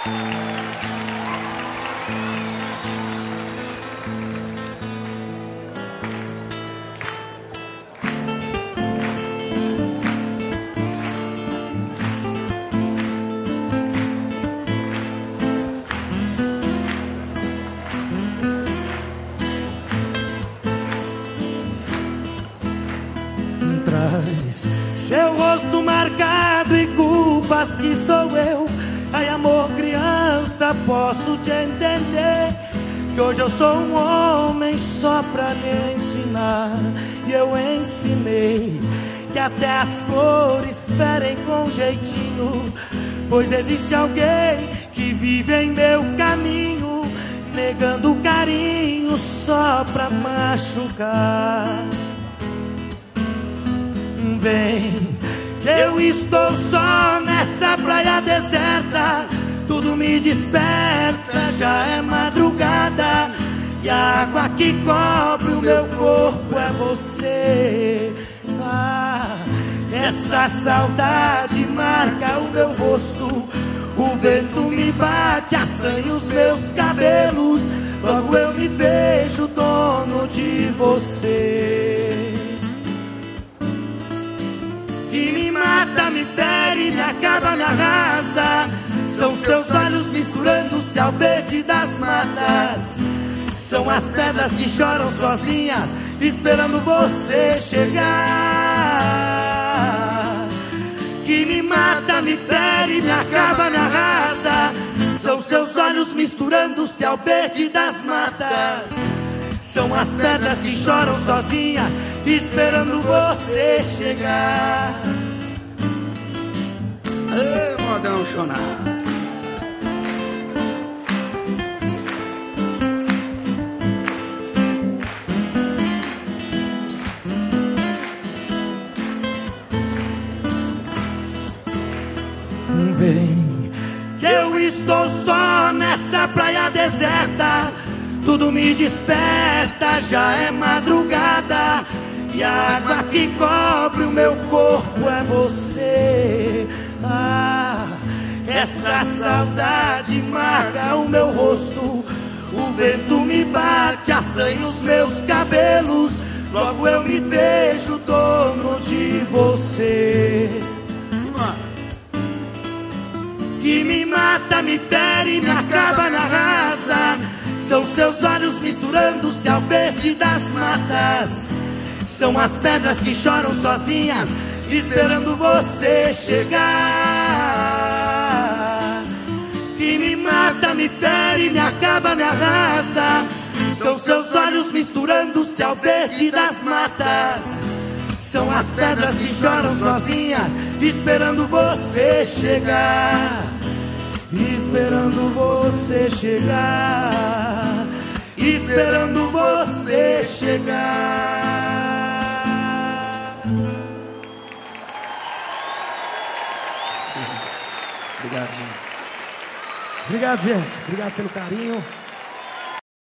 Traz seu rosto marcado e culpas que sou eu. Ai, amor, criança, posso te entender, que hoje eu sou um homem só pra lhe ensinar. E eu ensinei que até as flores ferem com jeitinho, pois existe alguém que vive em meu caminho, negando carinho só pra machucar. Vem, que eu estou só nessa praia deserta, tudo me desperta, já é madrugada, e a água que cobre o meu corpo é você. Ah, essa saudade marca o meu rosto, o vento me bate, assanha os meus cabelos, logo eu me vejo dono de você. Que me mata, me fere, me acaba, me arrasa, são seus olhos misturando-se ao verde das matas, são as pedras que choram sozinhas, esperando você chegar. Que me mata, me fere, me acaba, me arrasa, são seus olhos misturando-se ao verde das matas, são as pedras que choram sozinhas, esperando você chegar. Ei, modão chonar. Vem, que eu estou só nessa praia deserta, tudo me desperta, já é madrugada, e a água que cobre o meu corpo é você. Ah, essa saudade marca o meu rosto, o vento me bate, assanha os meus cabelos, logo eu me vejo dono de você. Que me mata, me fere, me acaba, me arrasa, são seus olhos misturando-se ao verde das matas, são as pedras que choram sozinhas, esperando você chegar. Que me mata, me fere, me acaba, me arrasa, são seus olhos misturando-se ao verde das matas, são as pedras que choram sozinhas, esperando você chegar. Esperando você chegar, esperando você chegar. Obrigado, gente. Obrigado, gente. Obrigado pelo carinho.